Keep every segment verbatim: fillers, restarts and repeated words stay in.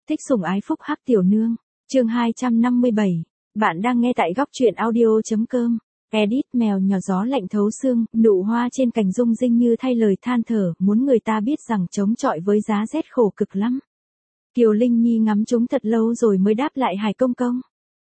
Thích sủng ái phúc hắc tiểu nương. Chương hai trăm năm mươi bảy. Bạn đang nghe tại góc truyện audio.com. Edit mèo nhỏ gió lạnh thấu xương, nụ hoa trên cành rung rinh như thay lời than thở, muốn người ta biết rằng chống chọi với giá rét khổ cực lắm. Kiều Linh Nhi ngắm chúng thật lâu rồi mới đáp lại Hải Công Công.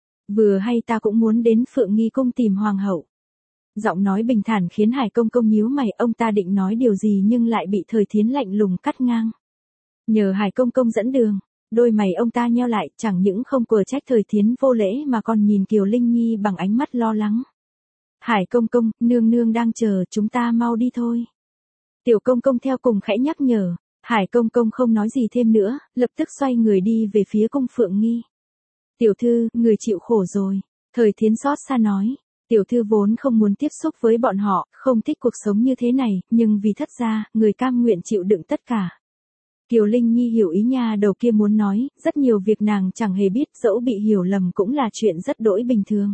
Vừa hay ta cũng muốn đến Phượng Nghi cung tìm hoàng hậu. Giọng nói bình thản khiến Hải Công Công nhíu mày, ông ta định nói điều gì nhưng lại bị Thời Thiến lạnh lùng cắt ngang. Nhờ Hải Công Công dẫn đường, đôi mày ông ta nheo lại, chẳng những không quở trách Thời Thiến vô lễ mà còn nhìn Kiều Linh Nhi bằng ánh mắt lo lắng. Hải Công Công, nương nương đang chờ, chúng ta mau đi thôi. Tiểu Công Công theo cùng khẽ nhắc nhở. Hải Công Công không nói gì thêm nữa, lập tức xoay người đi về phía cung Phượng Nghi. Tiểu thư, người chịu khổ rồi. Thời Thiến xót xa nói. Tiểu thư vốn không muốn tiếp xúc với bọn họ, không thích cuộc sống như thế này, nhưng vì thất gia, người cam nguyện chịu đựng tất cả. Kiều Linh Nhi hiểu ý nha đầu kia muốn nói, rất nhiều việc nàng chẳng hề biết, dẫu bị hiểu lầm cũng là chuyện rất đỗi bình thường.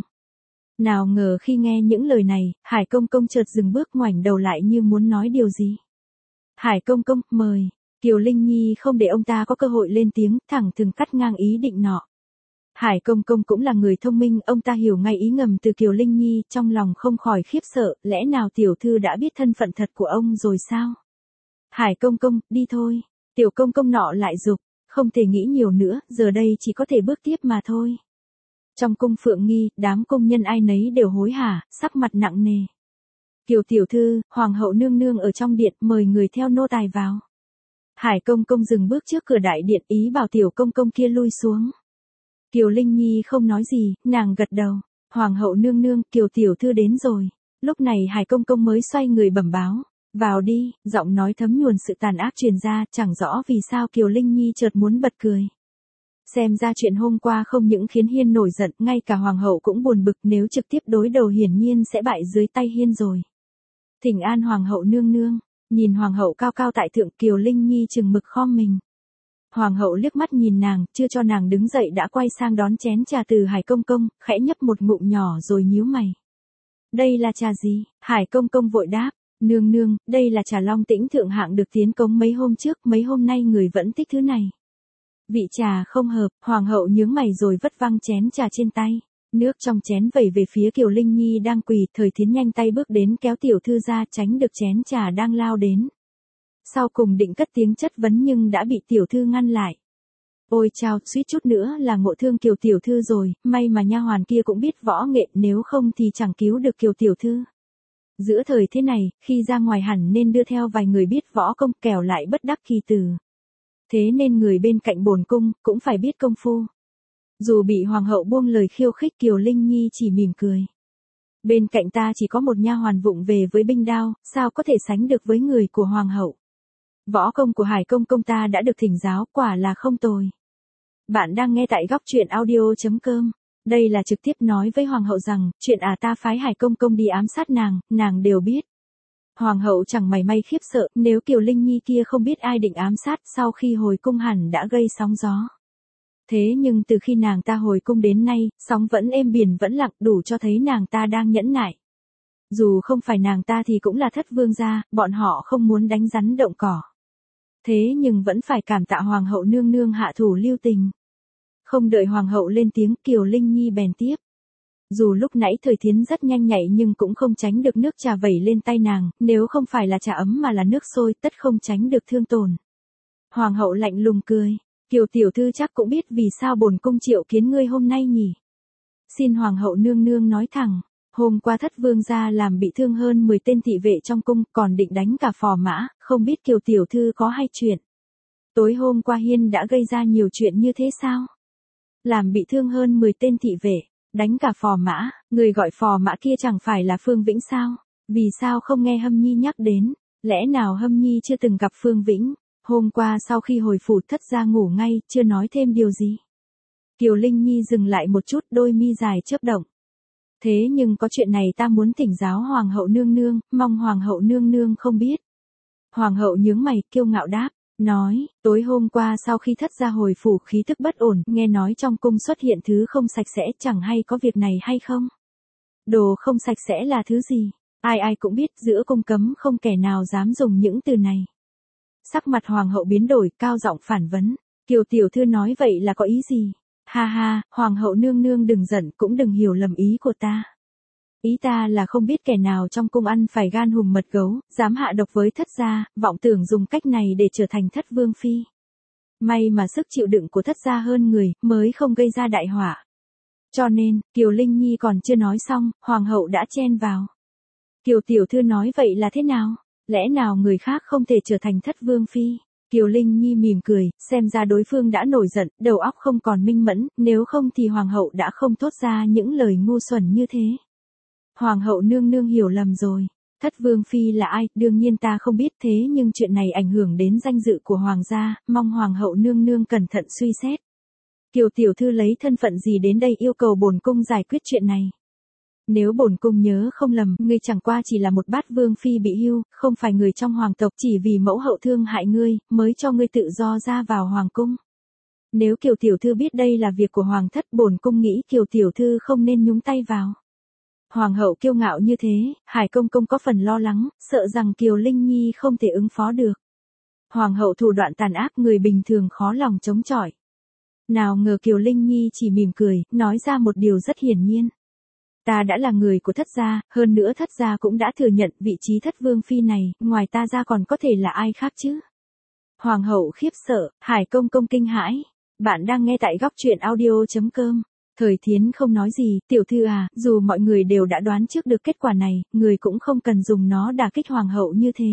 Nào ngờ khi nghe những lời này, Hải Công Công chợt dừng bước ngoảnh đầu lại như muốn nói điều gì. Hải Công Công, mời. Kiều Linh Nhi không để ông ta có cơ hội lên tiếng, thẳng thừng cắt ngang ý định nọ. Hải Công Công cũng là người thông minh, ông ta hiểu ngay ý ngầm từ Kiều Linh Nhi, trong lòng không khỏi khiếp sợ, lẽ nào tiểu thư đã biết thân phận thật của ông rồi sao? Hải Công Công, đi thôi. Tiểu Công Công nọ lại giục, không thể nghĩ nhiều nữa, giờ đây chỉ có thể bước tiếp mà thôi. Trong cung Phượng Nghi, đám công nhân ai nấy đều hối hả, sắc mặt nặng nề. Kiều tiểu thư, hoàng hậu nương nương ở trong điện, mời người theo nô tài vào. Hải Công Công dừng bước trước cửa đại điện, ý bảo Tiểu Công Công kia lui xuống. Kiều Linh Nhi không nói gì, nàng gật đầu. Hoàng hậu nương nương, Kiều tiểu thư đến rồi. Lúc này Hải Công Công mới xoay người bẩm báo. Vào đi, giọng nói thấm nhuần sự tàn ác truyền ra, chẳng rõ vì sao Kiều Linh Nhi chợt muốn bật cười. Xem ra chuyện hôm qua không những khiến Hiên nổi giận, ngay cả hoàng hậu cũng buồn bực, nếu trực tiếp đối đầu hiển nhiên sẽ bại dưới tay Hiên rồi. Thỉnh an hoàng hậu nương nương. Nhìn hoàng hậu cao cao tại thượng, Kiều Linh Nhi chừng mực khom mình. Hoàng hậu liếc mắt nhìn nàng, chưa cho nàng đứng dậy đã quay sang đón chén trà từ Hải Công Công, khẽ nhấp một ngụm nhỏ rồi nhíu mày. Đây là trà gì? Hải Công Công vội đáp. Nương nương, đây là trà Long Tĩnh thượng hạng được tiến cống mấy hôm trước, mấy hôm nay người vẫn thích thứ này. Vị trà không hợp, hoàng hậu nhướng mày rồi vất văng chén trà trên tay. Nước trong chén vẩy về phía Kiều Linh Nhi đang quỳ, Thời Thiến nhanh tay bước đến kéo tiểu thư ra, tránh được chén trà đang lao đến. Sau cùng định cất tiếng chất vấn nhưng đã bị tiểu thư ngăn lại. Ôi chao, suýt chút nữa là ngộ thương Kiều tiểu thư rồi, may mà nha hoàn kia cũng biết võ nghệ, nếu không thì chẳng cứu được Kiều tiểu thư. Giữa thời thế này, khi ra ngoài hẳn nên đưa theo vài người biết võ công, kẻo lại bất đắc kỳ tử. Thế nên người bên cạnh bổn cung cũng phải biết công phu. Dù bị hoàng hậu buông lời khiêu khích, Kiều Linh Nhi chỉ mỉm cười. Bên cạnh ta chỉ có một nha hoàn vụng về với binh đao, sao có thể sánh được với người của hoàng hậu. Võ công của Hải Công Công ta đã được thỉnh giáo, quả là không tồi. Bạn đang nghe tại góc truyện audio.com. Đây là trực tiếp nói với hoàng hậu rằng, chuyện à ta phái Hải Công Công đi ám sát nàng, nàng đều biết. Hoàng hậu chẳng mảy may khiếp sợ, nếu Kiều Linh Nhi kia không biết ai định ám sát, sau khi hồi cung hẳn đã gây sóng gió. Thế nhưng từ khi nàng ta hồi cung đến nay, sóng vẫn êm biển vẫn lặng, đủ cho thấy nàng ta đang nhẫn nại. Dù không phải nàng ta thì cũng là thất vương gia, bọn họ không muốn đánh rắn động cỏ. Thế nhưng vẫn phải cảm tạ hoàng hậu nương nương hạ thủ lưu tình. Không đợi hoàng hậu lên tiếng, Kiều Linh Nhi bèn tiếp. Dù lúc nãy Thời Thiến rất nhanh nhạy nhưng cũng không tránh được nước trà vẩy lên tay nàng, nếu không phải là trà ấm mà là nước sôi, tất không tránh được thương tổn. Hoàng hậu lạnh lùng cười. Kiều tiểu thư chắc cũng biết vì sao bổn cung triệu kiến ngươi hôm nay nhỉ. Xin hoàng hậu nương nương nói thẳng, hôm qua thất vương gia làm bị thương hơn mười tên thị vệ trong cung, còn định đánh cả phò mã, không biết Kiều tiểu thư có hay chuyện. Tối hôm qua Hiên đã gây ra nhiều chuyện như thế sao? Làm bị thương hơn mười tên thị vệ, đánh cả phò mã, người gọi phò mã kia chẳng phải là Phương Vĩnh sao? Vì sao không nghe Hâm Nhi nhắc đến? Lẽ nào Hâm Nhi chưa từng gặp Phương Vĩnh? Hôm qua sau khi hồi phủ thất gia ngủ ngay, chưa nói thêm điều gì. Kiều Linh Nhi dừng lại một chút, đôi mi dài chớp động. Thế nhưng có chuyện này ta muốn thỉnh giáo hoàng hậu nương nương, mong hoàng hậu nương nương không biết. Hoàng hậu nhướng mày, kiêu ngạo đáp, nói, tối hôm qua sau khi thất gia hồi phủ khí tức bất ổn, nghe nói trong cung xuất hiện thứ không sạch sẽ, chẳng hay có việc này hay không? Đồ không sạch sẽ là thứ gì? Ai ai cũng biết giữa cung cấm không kẻ nào dám dùng những từ này. Sắc mặt hoàng hậu biến đổi, cao giọng phản vấn. Kiều tiểu thư nói vậy là có ý gì? Ha ha, hoàng hậu nương nương đừng giận, cũng đừng hiểu lầm ý của ta. Ý ta là không biết kẻ nào trong cung ăn phải gan hùm mật gấu, dám hạ độc với thất gia, vọng tưởng dùng cách này để trở thành thất vương phi. May mà sức chịu đựng của thất gia hơn người, mới không gây ra đại họa. Cho nên, Kiều Linh Nhi còn chưa nói xong, hoàng hậu đã chen vào. Kiều tiểu thư nói vậy là thế nào? Lẽ nào người khác không thể trở thành thất vương phi? Kiều Linh Nhi mỉm cười, xem ra đối phương đã nổi giận, đầu óc không còn minh mẫn, nếu không thì hoàng hậu đã không thốt ra những lời ngu xuẩn như thế. Hoàng hậu nương nương hiểu lầm rồi. Thất vương phi là ai, đương nhiên ta không biết, thế nhưng chuyện này ảnh hưởng đến danh dự của hoàng gia, mong hoàng hậu nương nương cẩn thận suy xét. Kiều tiểu thư lấy thân phận gì đến đây yêu cầu bổn cung giải quyết chuyện này? Nếu bổn cung nhớ không lầm, ngươi chẳng qua chỉ là một bát vương phi bị hưu, không phải người trong hoàng tộc, chỉ vì mẫu hậu thương hại ngươi, mới cho ngươi tự do ra vào hoàng cung. Nếu Kiều tiểu thư biết đây là việc của hoàng thất, bổn cung nghĩ Kiều tiểu thư không nên nhúng tay vào. Hoàng hậu kiêu ngạo như thế, Hải công công có phần lo lắng, sợ rằng Kiều Linh Nhi không thể ứng phó được. Hoàng hậu thủ đoạn tàn ác, người bình thường khó lòng chống chọi. Nào ngờ Kiều Linh Nhi chỉ mỉm cười, nói ra một điều rất hiển nhiên. Ta đã là người của thất gia, hơn nữa thất gia cũng đã thừa nhận vị trí thất vương phi này, ngoài ta ra còn có thể là ai khác chứ? Hoàng hậu khiếp sợ, Hải công công kinh hãi. Bạn đang nghe tại góc truyện audio chấm com. Thời Thiến không nói gì, tiểu thư à, dù mọi người đều đã đoán trước được kết quả này, người cũng không cần dùng nó đả kích hoàng hậu như thế.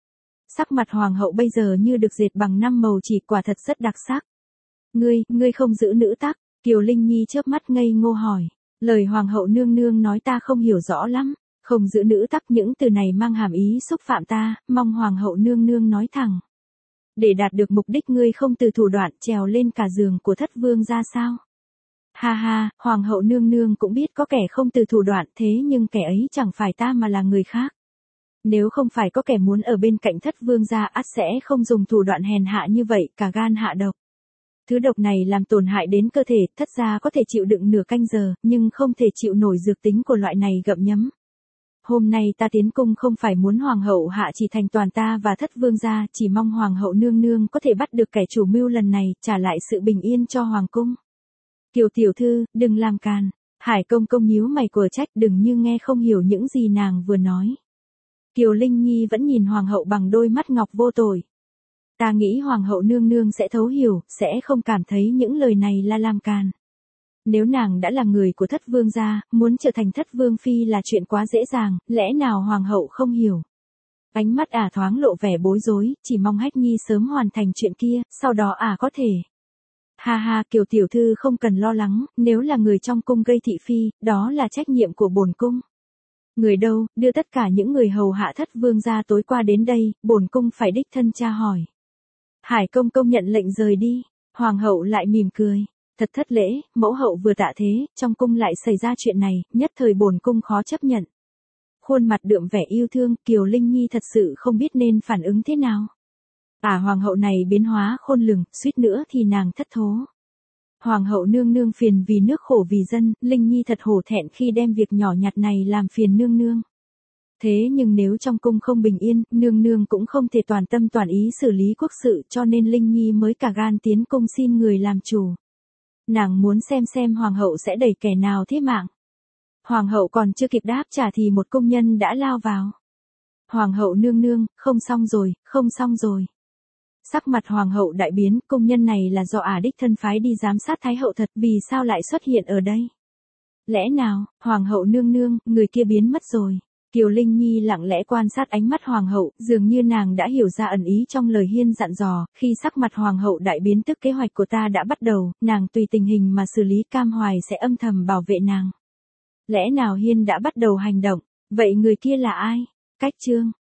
Sắc mặt hoàng hậu bây giờ như được dệt bằng năm màu chỉ, quả thật rất đặc sắc. Ngươi, ngươi không giữ nữ tắc? Kiều Linh Nhi chớp mắt ngây ngô hỏi. Lời hoàng hậu nương nương nói ta không hiểu rõ lắm, không giữ nữ tắc, những từ này mang hàm ý xúc phạm ta, mong hoàng hậu nương nương nói thẳng. Để đạt được mục đích ngươi không từ thủ đoạn trèo lên cả giường của thất vương ra sao? Ha ha, hoàng hậu nương nương cũng biết có kẻ không từ thủ đoạn, thế nhưng kẻ ấy chẳng phải ta mà là người khác. Nếu không phải có kẻ muốn ở bên cạnh thất vương gia, ắt sẽ không dùng thủ đoạn hèn hạ như vậy, cả gan hạ độc. Thứ độc này làm tổn hại đến cơ thể, thất gia có thể chịu đựng nửa canh giờ, nhưng không thể chịu nổi dược tính của loại này gặm nhấm. Hôm nay ta tiến cung không phải muốn hoàng hậu hạ chỉ thành toàn ta và thất vương gia, chỉ mong hoàng hậu nương nương có thể bắt được kẻ chủ mưu lần này, trả lại sự bình yên cho hoàng cung. Kiều tiểu thư, đừng làm càn. Hải công công nhíu mày quở trách, đừng như nghe không hiểu những gì nàng vừa nói. Kiều Linh Nhi vẫn nhìn hoàng hậu bằng đôi mắt ngọc vô tội. Ta nghĩ hoàng hậu nương nương sẽ thấu hiểu, sẽ không cảm thấy những lời này là làm càn. Nếu nàng đã là người của thất vương gia, muốn trở thành thất vương phi là chuyện quá dễ dàng, lẽ nào hoàng hậu không hiểu? Ánh mắt ả thoáng lộ vẻ bối rối, chỉ mong Hách Nhi sớm hoàn thành chuyện kia, sau đó ả có thể. Ha ha, Kiều tiểu thư không cần lo lắng, nếu là người trong cung gây thị phi, đó là trách nhiệm của bổn cung. Người đâu, đưa tất cả những người hầu hạ thất vương gia tối qua đến đây, bổn cung phải đích thân tra hỏi. Hải công công nhận lệnh rời đi, hoàng hậu lại mỉm cười. Thật thất lễ, mẫu hậu vừa tạ thế, trong cung lại xảy ra chuyện này, nhất thời bổn cung khó chấp nhận. Khuôn mặt đượm vẻ yêu thương, Kiều Linh Nhi thật sự không biết nên phản ứng thế nào. À hoàng hậu này biến hóa khôn lường, suýt nữa thì nàng thất thố. Hoàng hậu nương nương phiền vì nước khổ vì dân, Linh Nhi thật hổ thẹn khi đem việc nhỏ nhặt này làm phiền nương nương. Thế nhưng nếu trong cung không bình yên, nương nương cũng không thể toàn tâm toàn ý xử lý quốc sự, cho nên Linh Nhi mới cả gan tiến cung xin người làm chủ. Nàng muốn xem xem hoàng hậu sẽ đẩy kẻ nào thế mạng. Hoàng hậu còn chưa kịp đáp trả thì một công nhân đã lao vào. Hoàng hậu nương nương, không xong rồi, không xong rồi. Sắc mặt hoàng hậu đại biến, công nhân này là do ả đích thân phái đi giám sát thái hậu thật, vì sao lại xuất hiện ở đây? Lẽ nào, hoàng hậu nương nương, người kia biến mất rồi. Kiều Linh Nhi lặng lẽ quan sát ánh mắt hoàng hậu, dường như nàng đã hiểu ra ẩn ý trong lời Hiên dặn dò, khi sắc mặt hoàng hậu đại biến tức kế hoạch của ta đã bắt đầu, nàng tùy tình hình mà xử lý, Cam Hoài sẽ âm thầm bảo vệ nàng. Lẽ nào Hiên đã bắt đầu hành động, vậy người kia là ai? Cách chương